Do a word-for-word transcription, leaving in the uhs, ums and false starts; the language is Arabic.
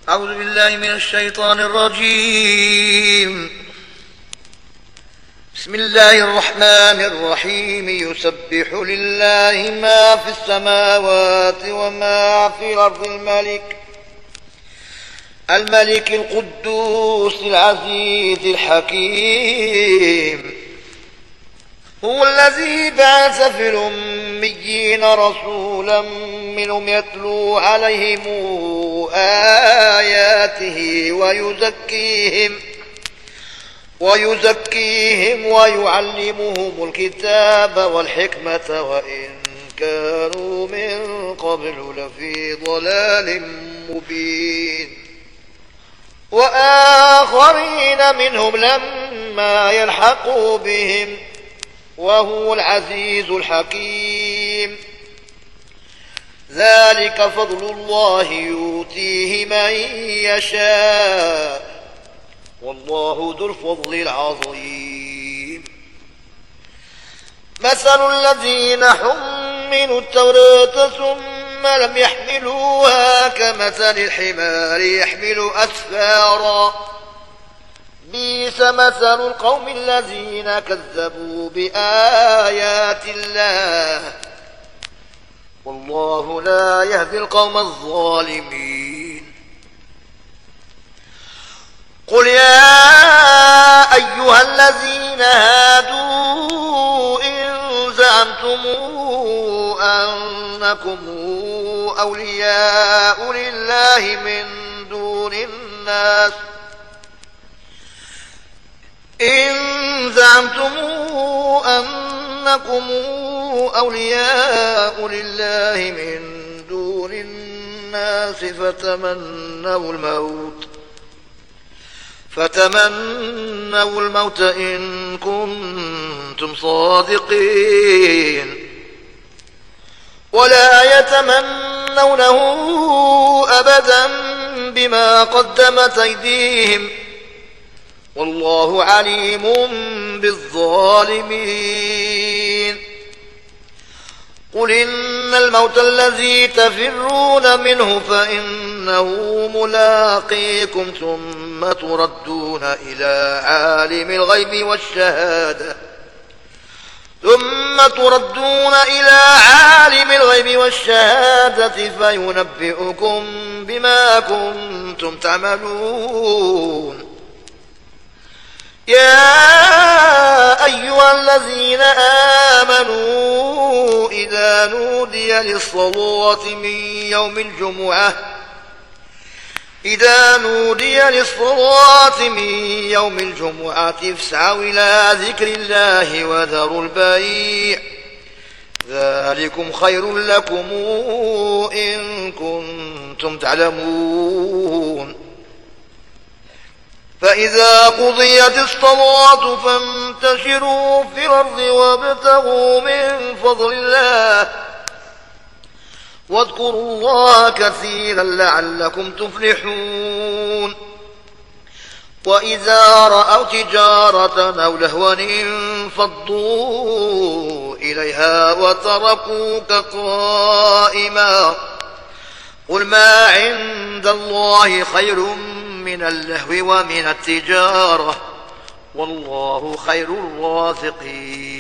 أعوذ بالله من الشيطان الرجيم. بسم الله الرحمن الرحيم. يسبح لله ما في السماوات وما في الأرض الملك الملك القدوس العزيز الحكيم. هو الذي بعث في الأميين رسولا منهم يتلو عليهم آياته ويزكيهم ويزكيهم ويعلمهم الكتاب والحكمة وإن كانوا من قبل لفي ضلال مبين. وآخرين منهم لما يلحقوا بهم وهو العزيز الحكيم. ذلك فضل الله يؤتيه من يشاء والله ذو الفضل العظيم. مثل الذين حملوا التوراة ثم لم يحملوها كمثل الحمار يحمل أسفارا بئس مثل القوم الذين كذبوا بآيات الله والله لا يهدي القوم الظالمين. قل يا أيها الذين هادوا إن زعمتم أنكم أولياء لله من دون الناس إن زعمتم أنكم أولياء لله من دون الناس فتمنوا الموت فتمنوا الموت إن كنتم صادقين ولا يتمنونه أبدا بما قدمت أيديهم والله عليم بالظالمين. قل إن الموت الذي تفرون منه فإنه ملاقيكم ثم تردون إلى عالم الغيب والشهادة ثم تردون إلى عالم الغيب والشهادة فينبئكم بما كنتم تعملون. يا أيها الذين آمنوا إذا نودي للصلاة من يوم الجمعة إذا نودي للصلاة من يوم الجمعة فاسعوا إلى ذكر الله وذروا البيع ذلكم خير لكم إن كنتم تعلمون. فإذا قضيت الصلاة فانتشروا في الأرض وابتغوا من فضل الله واذكروا الله كثيرا لعلكم تفلحون. وإذا رأوا تجارة أو لهوا انفضوا إليها وتركوك قائما قل ما عند الله خير من اللهو ومن التجارة والله خير الرازقين.